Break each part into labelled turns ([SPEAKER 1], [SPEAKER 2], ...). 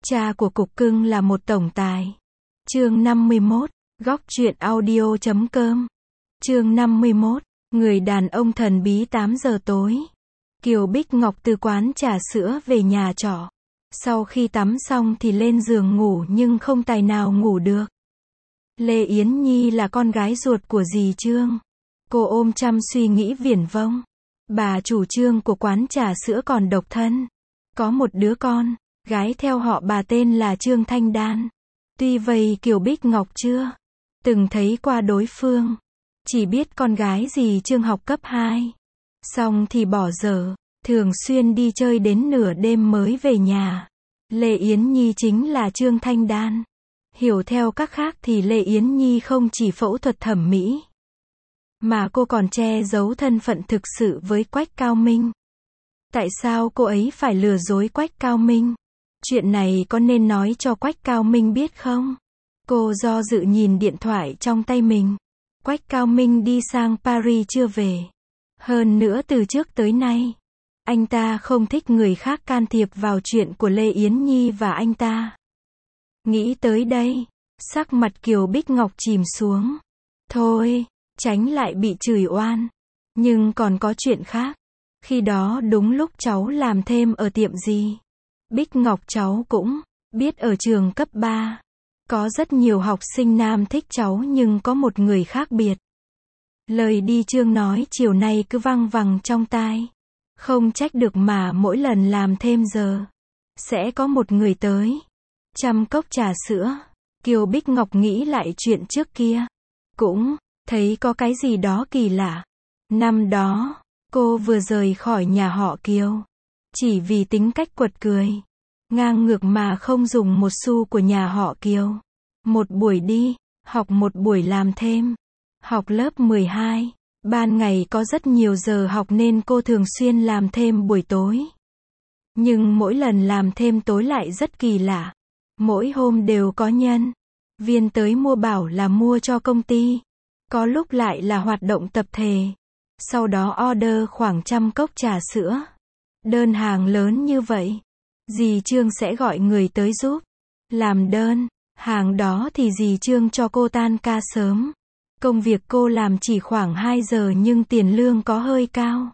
[SPEAKER 1] Cha của cục cưng là một tổng tài. Chương 51, góc truyện audio.com. Chương 51, người đàn ông thần bí 8 giờ tối. Kiều Bích Ngọc từ quán trà sữa về nhà trọ. Sau khi tắm xong thì lên giường ngủ nhưng không tài nào ngủ được. Lê Yến Nhi là con gái ruột của dì Trương. Cô ôm chăm suy nghĩ viển vông. Bà chủ Trương của quán trà sữa còn độc thân. Có một đứa con gái theo họ bà tên là Trương Thanh Đan. Tuy vậy Kiều Bích Ngọc chưa từng thấy qua đối phương. Chỉ biết con gái dì Trương học cấp 2. Xong thì bỏ dở, thường xuyên đi chơi đến nửa đêm mới về nhà. Lê Yến Nhi chính là Trương Thanh Đan. Hiểu theo các khác thì Lê Yến Nhi không chỉ phẫu thuật thẩm mỹ, mà cô còn che giấu thân phận thực sự với Quách Cao Minh. Tại sao cô ấy phải lừa dối Quách Cao Minh? Chuyện này có nên nói cho Quách Cao Minh biết không? Cô do dự nhìn điện thoại trong tay mình. Quách Cao Minh đi sang Paris chưa về. Hơn nữa từ trước tới nay, anh ta không thích người khác can thiệp vào chuyện của Lê Yến Nhi và anh ta. Nghĩ tới đây, sắc mặt Kiều Bích Ngọc chìm xuống. Thôi, tránh lại bị chửi oan. Nhưng còn có chuyện khác. Khi đó đúng lúc cháu làm thêm ở tiệm gì. Bích Ngọc cháu cũng biết ở trường cấp 3. Có rất nhiều học sinh nam thích cháu nhưng có một người khác biệt. Lời đi Trương nói chiều nay cứ văng vẳng trong tai. Không trách được mà mỗi lần làm thêm giờ, sẽ có một người tới. Chăm cốc trà sữa. Kiều Bích Ngọc nghĩ lại chuyện trước kia. Cũng thấy có cái gì đó kỳ lạ. Năm đó, cô vừa rời khỏi nhà họ Kiều. Chỉ vì tính cách quật cười, ngang ngược mà không dùng một xu của nhà họ Kiều. Một buổi đi học, một buổi làm thêm. Học lớp 12, ban ngày có rất nhiều giờ học nên cô thường xuyên làm thêm buổi tối. Nhưng mỗi lần làm thêm tối lại rất kỳ lạ. Mỗi hôm đều có nhân viên tới mua, bảo là mua cho công ty. Có lúc lại là hoạt động tập thể. Sau đó order khoảng 100 cốc trà sữa. Đơn hàng lớn như vậy, dì Trương sẽ gọi người tới giúp làm đơn hàng đó thì dì Trương cho cô tan ca sớm. Công việc cô làm chỉ khoảng 2 giờ nhưng tiền lương có hơi cao.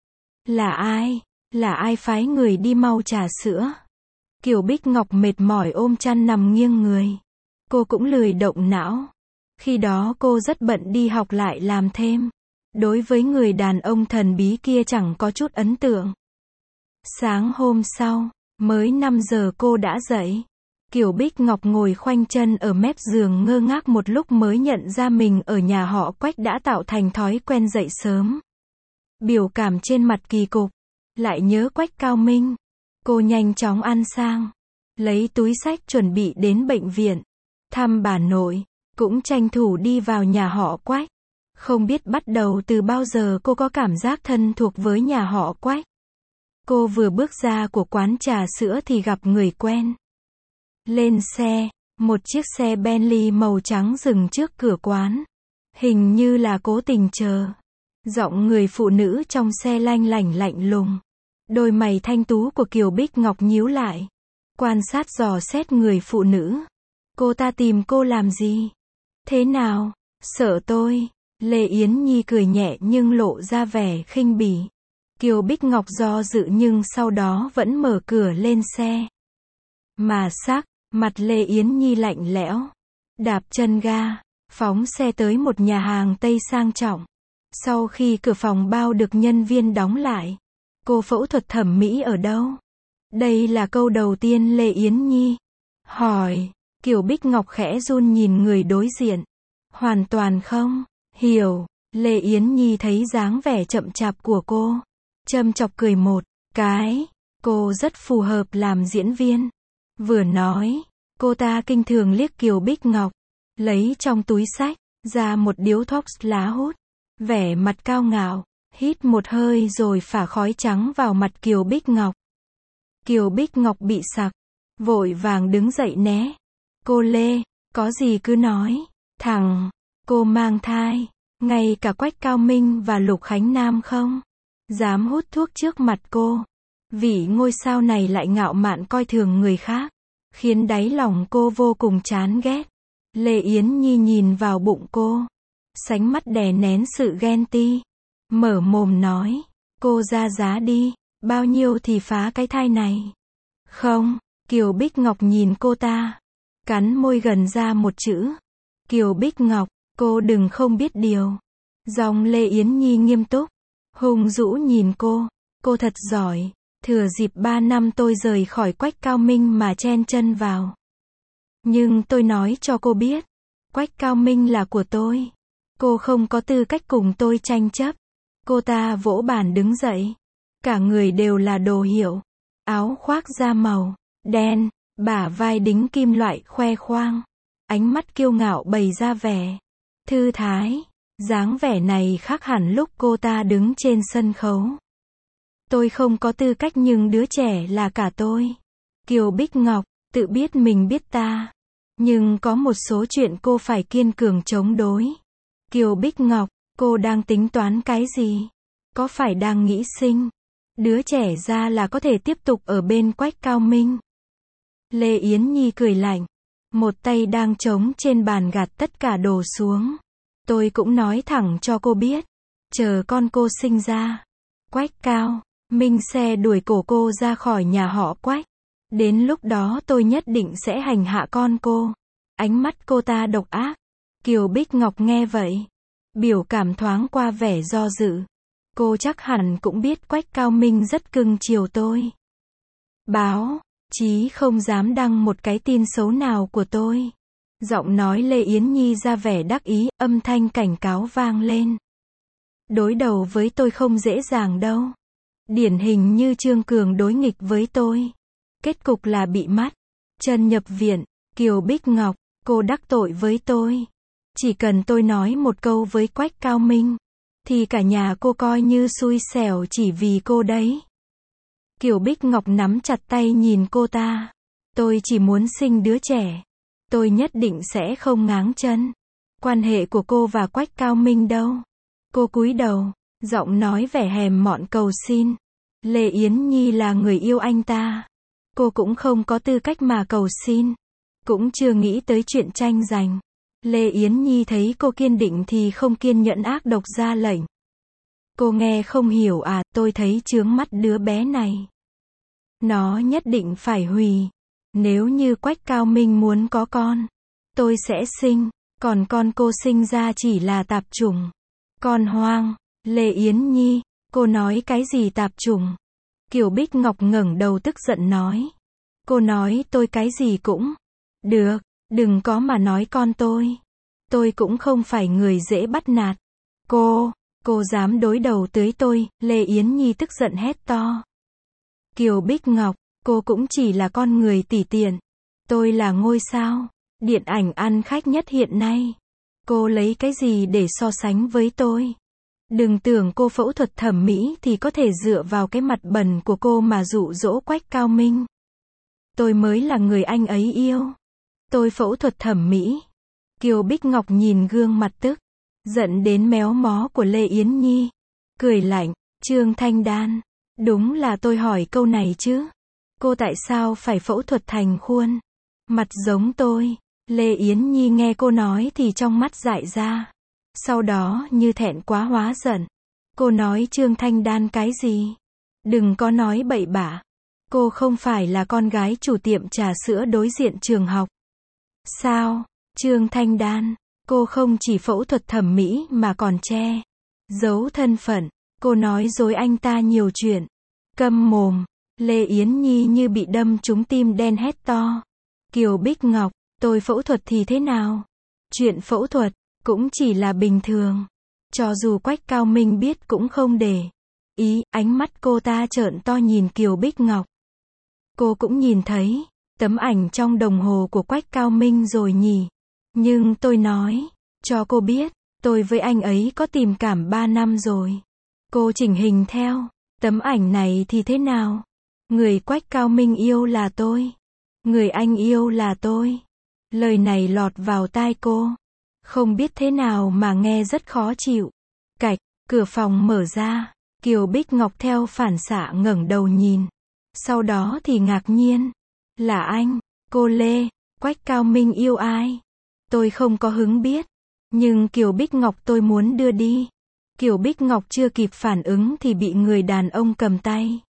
[SPEAKER 1] Là ai? Là ai phái người đi mau trà sữa? Kiều Bích Ngọc mệt mỏi ôm chăn nằm nghiêng người. Cô cũng lười động não. Khi đó cô rất bận đi học lại làm thêm. Đối với người đàn ông thần bí kia chẳng có chút ấn tượng. Sáng hôm sau, mới 5 giờ cô đã dậy. Kiều Bích Ngọc ngồi khoanh chân ở mép giường ngơ ngác một lúc mới nhận ra mình ở nhà họ Quách đã tạo thành thói quen dậy sớm. Biểu cảm trên mặt kỳ cục. Lại nhớ Quách Cao Minh. Cô nhanh chóng ăn sang. Lấy túi xách chuẩn bị đến bệnh viện. Thăm bà nội. Cũng tranh thủ đi vào nhà họ Quách. Không biết bắt đầu từ bao giờ cô có cảm giác thân thuộc với nhà họ Quách. Cô vừa bước ra của quán trà sữa thì gặp người quen. Lên xe, một chiếc xe Bentley màu trắng dừng trước cửa quán. Hình như là cố tình chờ. Giọng người phụ nữ trong xe lanh lảnh lạnh lùng. Đôi mày thanh tú của Kiều Bích Ngọc nhíu lại. Quan sát dò xét người phụ nữ. Cô ta tìm cô làm gì? Thế nào? Sợ tôi? Lê Yến Nhi cười nhẹ nhưng lộ ra vẻ khinh bỉ. Kiều Bích Ngọc do dự nhưng sau đó vẫn mở cửa lên xe. Mà sắc mặt Lê Yến Nhi lạnh lẽo. Đạp chân ga, phóng xe tới một nhà hàng Tây sang trọng. Sau khi cửa phòng bao được nhân viên đóng lại, cô phẫu thuật thẩm mỹ ở đâu? Đây là câu đầu tiên Lê Yến Nhi hỏi. Kiều Bích Ngọc khẽ run nhìn người đối diện. Hoàn toàn không hiểu. Lê Yến Nhi thấy dáng vẻ chậm chạp của cô, châm chọc cười một cái. Cô rất phù hợp làm diễn viên. Vừa nói, cô ta kinh thường liếc Kiều Bích Ngọc, lấy trong túi xách ra một điếu thuốc lá hút, vẻ mặt cao ngạo, hít một hơi rồi phả khói trắng vào mặt Kiều Bích Ngọc. Kiều Bích Ngọc bị sặc, vội vàng đứng dậy né. Cô Lê, có gì cứ nói thẳng. Cô mang thai. Ngay cả Quách Cao Minh và Lục Khánh Nam không dám hút thuốc trước mặt cô. Vị ngôi sao này lại ngạo mạn coi thường người khác. khiến đáy lòng cô vô cùng chán ghét. Lê Yến Nhi nhìn vào bụng cô, sánh mắt đè nén sự ghen ti, mở mồm nói, cô ra giá đi, bao nhiêu thì phá cái thai này. Không, Kiều Bích Ngọc nhìn cô ta, cắn môi gần ra một chữ. Kiều Bích Ngọc, cô đừng không biết điều. Giọng Lê Yến Nhi nghiêm túc, hung dữ nhìn cô thật giỏi, thừa dịp 3 năm tôi rời khỏi Quách Cao Minh mà chen chân vào. Nhưng tôi nói cho cô biết, Quách Cao Minh là của tôi. Cô không có tư cách cùng tôi tranh chấp. Cô ta vỗ bàn đứng dậy. Cả người đều là đồ hiệu. Áo khoác da màu đen, bả vai đính kim loại khoe khoang. Ánh mắt kiêu ngạo bày ra vẻ thư thái. Dáng vẻ này khác hẳn lúc cô ta đứng trên sân khấu. Tôi không có tư cách nhưng đứa trẻ là cả tôi. Kiều Bích Ngọc, tự biết mình biết ta. Nhưng có một số chuyện cô phải kiên cường chống đối. Kiều Bích Ngọc, cô đang tính toán cái gì? Có phải đang nghĩ sinh đứa trẻ ra là có thể tiếp tục ở bên Quách Cao Minh? Lê Yến Nhi cười lạnh. Một tay đang trống trên bàn gạt tất cả đồ xuống. Tôi cũng nói thẳng cho cô biết. Chờ con cô sinh ra, Quách Cao Minh sẽ đuổi cổ cô ra khỏi nhà họ Quách. Đến lúc đó tôi nhất định sẽ hành hạ con cô. Ánh mắt cô ta độc ác. Kiều Bích Ngọc nghe vậy, biểu cảm thoáng qua vẻ do dự. Cô chắc hẳn cũng biết Quách Cao Minh rất cưng chiều tôi. Báo chí không dám đăng một cái tin xấu nào của tôi. Giọng nói Lê Yến Nhi ra vẻ đắc ý, âm thanh cảnh cáo vang lên. Đối đầu với tôi không dễ dàng đâu. Điển hình như Trương Cường đối nghịch với tôi. Kết cục là bị mắt chân nhập viện. Kiều Bích Ngọc, cô đắc tội với tôi. Chỉ cần tôi nói một câu với Quách Cao Minh, thì cả nhà cô coi như xui xẻo chỉ vì cô đấy. Kiều Bích Ngọc nắm chặt tay nhìn cô ta. Tôi chỉ muốn sinh đứa trẻ. Tôi nhất định sẽ không ngáng chân. Quan hệ của cô và Quách Cao Minh đâu? Cô cúi đầu, giọng nói vẻ hèm mọn cầu xin. Lê Yến Nhi là người yêu anh ta. Cô cũng không có tư cách mà cầu xin. Cũng chưa nghĩ tới chuyện tranh giành. Lê Yến Nhi thấy cô kiên định thì không kiên nhẫn ác độc ra lệnh. Cô nghe không hiểu à, tôi thấy chướng mắt đứa bé này. Nó nhất định phải hủy. Nếu như Quách Cao Minh muốn có con, tôi sẽ sinh. Còn con cô sinh ra chỉ là tạp chủng. Con hoang. Lê Yến Nhi, cô nói cái gì tạp chủng? Kiều Bích Ngọc ngẩng đầu tức giận nói. Cô nói tôi cái gì cũng được, đừng có mà nói con tôi. Tôi cũng không phải người dễ bắt nạt. Cô dám đối đầu tới tôi, Lê Yến Nhi tức giận hét to. Kiều Bích Ngọc, cô cũng chỉ là con người tỉ tiện. Tôi là ngôi sao điện ảnh ăn khách nhất hiện nay. Cô lấy cái gì để so sánh với tôi? Đừng tưởng cô phẫu thuật thẩm mỹ thì có thể dựa vào cái mặt bẩn của cô mà dụ dỗ Quách Cao Minh. Tôi mới là người anh ấy yêu. Tôi phẫu thuật thẩm mỹ. Kiều Bích Ngọc nhìn gương mặt tức giận đến méo mó của Lê Yến Nhi, cười lạnh. Trương Thanh Đan, đúng là tôi hỏi câu này chứ. Cô tại sao phải phẫu thuật thành khuôn mặt giống tôi? Lê Yến Nhi nghe cô nói thì trong mắt dại ra. Sau đó như thẹn quá hóa giận. Cô nói Trương Thanh Đan cái gì? Đừng có nói bậy bạ. Cô không phải là con gái chủ tiệm trà sữa đối diện trường học sao? Trương Thanh Đan, cô không chỉ phẫu thuật thẩm mỹ mà còn che giấu thân phận. Cô nói dối anh ta nhiều chuyện. Câm mồm. Lê Yến Nhi như bị đâm trúng tim đen hét to. Kiều Bích Ngọc, tôi phẫu thuật thì thế nào? Chuyện phẫu thuật cũng chỉ là bình thường. Cho dù Quách Cao Minh biết cũng không để ý. Ánh mắt cô ta trợn to nhìn Kiều Bích Ngọc. Cô cũng nhìn thấy tấm ảnh trong đồng hồ của Quách Cao Minh rồi nhỉ? Nhưng tôi nói cho cô biết, tôi với anh ấy có tình cảm 3 năm rồi. Cô chỉnh hình theo tấm ảnh này thì thế nào? Người Quách Cao Minh yêu là tôi. Người anh yêu là tôi. Lời này lọt vào tai cô. Không biết thế nào mà nghe rất khó chịu. Cạch, cửa phòng mở ra. Kiều Bích Ngọc theo phản xạ ngẩng đầu nhìn. Sau đó thì ngạc nhiên. Là anh. Cô Lê, Quách Cao Minh yêu ai? Tôi không có hứng biết. Nhưng Kiều Bích Ngọc tôi muốn đưa đi. Kiều Bích Ngọc chưa kịp phản ứng thì bị người đàn ông cầm tay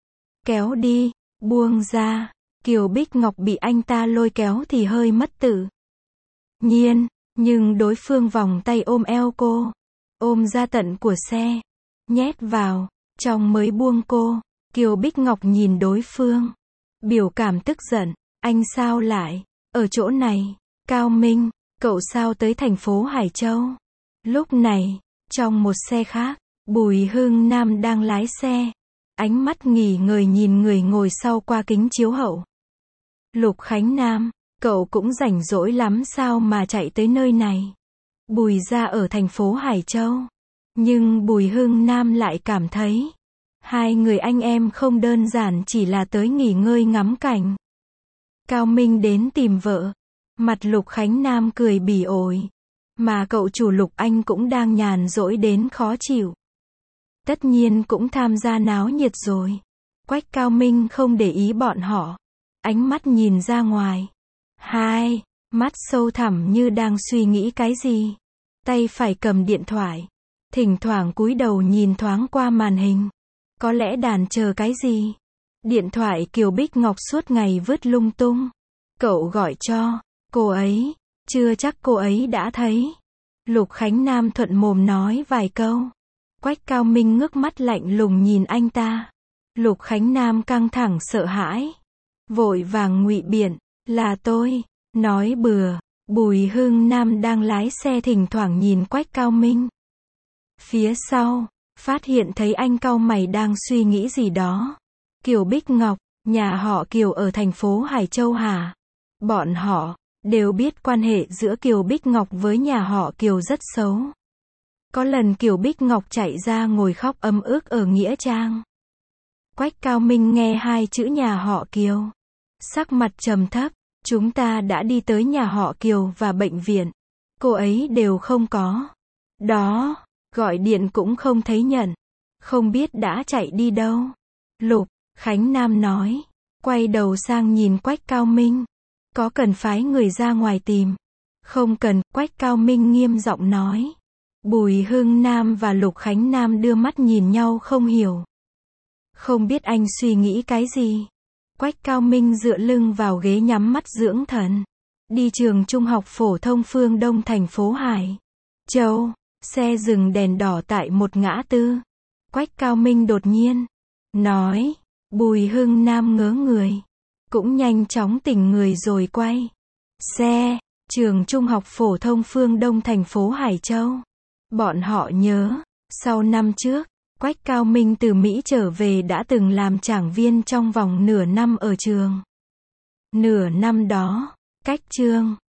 [SPEAKER 1] kéo đi, buông ra. Kiều Bích Ngọc bị anh ta lôi kéo thì hơi mất tự nhiên, nhưng đối phương vòng tay ôm eo cô, ôm ra tận của xe, nhét vào trong mới buông cô. Kiều Bích Ngọc nhìn đối phương, biểu cảm tức giận, anh sao lại ở chỗ này? Cao Minh, cậu sao tới thành phố Hải Châu? Lúc này, trong một xe khác, Bùi Hưng Nam đang lái xe, ánh mắt nghỉ ngơi nhìn người ngồi sau qua kính chiếu hậu. Lục Khánh Nam, cậu cũng rảnh rỗi lắm sao mà chạy tới nơi này? Bùi gia ở thành phố Hải Châu. Nhưng Bùi Hưng Nam lại cảm thấy, hai người anh em không đơn giản chỉ là tới nghỉ ngơi ngắm cảnh. Cao Minh đến tìm vợ. Mặt Lục Khánh Nam cười bỉ ổi. Mà cậu chủ Lục anh cũng đang nhàn rỗi đến khó chịu. Tất nhiên cũng tham gia náo nhiệt rồi. Quách Cao Minh không để ý bọn họ. Ánh mắt nhìn ra ngoài. Hai mắt sâu thẳm như đang suy nghĩ cái gì. Tay phải cầm điện thoại. Thỉnh thoảng cúi đầu nhìn thoáng qua màn hình. Có lẽ đàn chờ cái gì. Điện thoại Kiều Bích Ngọc suốt ngày vứt lung tung. Cậu gọi cho cô ấy. Chưa chắc cô ấy đã thấy. Lục Khánh Nam thuận mồm nói vài câu. Quách Cao Minh ngước mắt lạnh lùng nhìn anh ta. Lục Khánh Nam căng thẳng sợ hãi. Vội vàng ngụy biện. Là tôi. Nói bừa. Bùi Hưng Nam đang lái xe thỉnh thoảng nhìn Quách Cao Minh. Phía sau, phát hiện thấy anh cau mày đang suy nghĩ gì đó. Kiều Bích Ngọc, nhà họ Kiều ở thành phố Hải Châu hả? Bọn họ đều biết quan hệ giữa Kiều Bích Ngọc với nhà họ Kiều rất xấu. Có lần Kiều Bích Ngọc chạy ra ngồi khóc ấm ức ở Nghĩa Trang. Quách Cao Minh nghe hai chữ nhà họ Kiều, sắc mặt trầm thấp. Chúng ta đã đi tới nhà họ Kiều và bệnh viện. Cô ấy đều không có. Đó, gọi điện cũng không thấy nhận. Không biết đã chạy đi đâu. Lục Khánh Nam nói. Quay đầu sang nhìn Quách Cao Minh. Có cần phái người ra ngoài tìm? Không cần, Quách Cao Minh nghiêm giọng nói. Bùi Hưng Nam và Lục Khánh Nam đưa mắt nhìn nhau không hiểu. Không biết anh suy nghĩ cái gì. Quách Cao Minh dựa lưng vào ghế nhắm mắt dưỡng thần. Đi trường trung học phổ thông Phương Đông thành phố Hải Châu. Xe dừng đèn đỏ tại một ngã tư. Quách Cao Minh đột nhiên nói. Bùi Hưng Nam ngớ người. Cũng nhanh chóng tỉnh người rồi quay xe. Trường trung học phổ thông Phương Đông thành phố Hải Châu. Bọn họ nhớ, sau năm trước, Quách Cao Minh từ Mỹ trở về đã từng làm giảng viên trong vòng nửa năm ở trường. Nửa năm đó, cách trường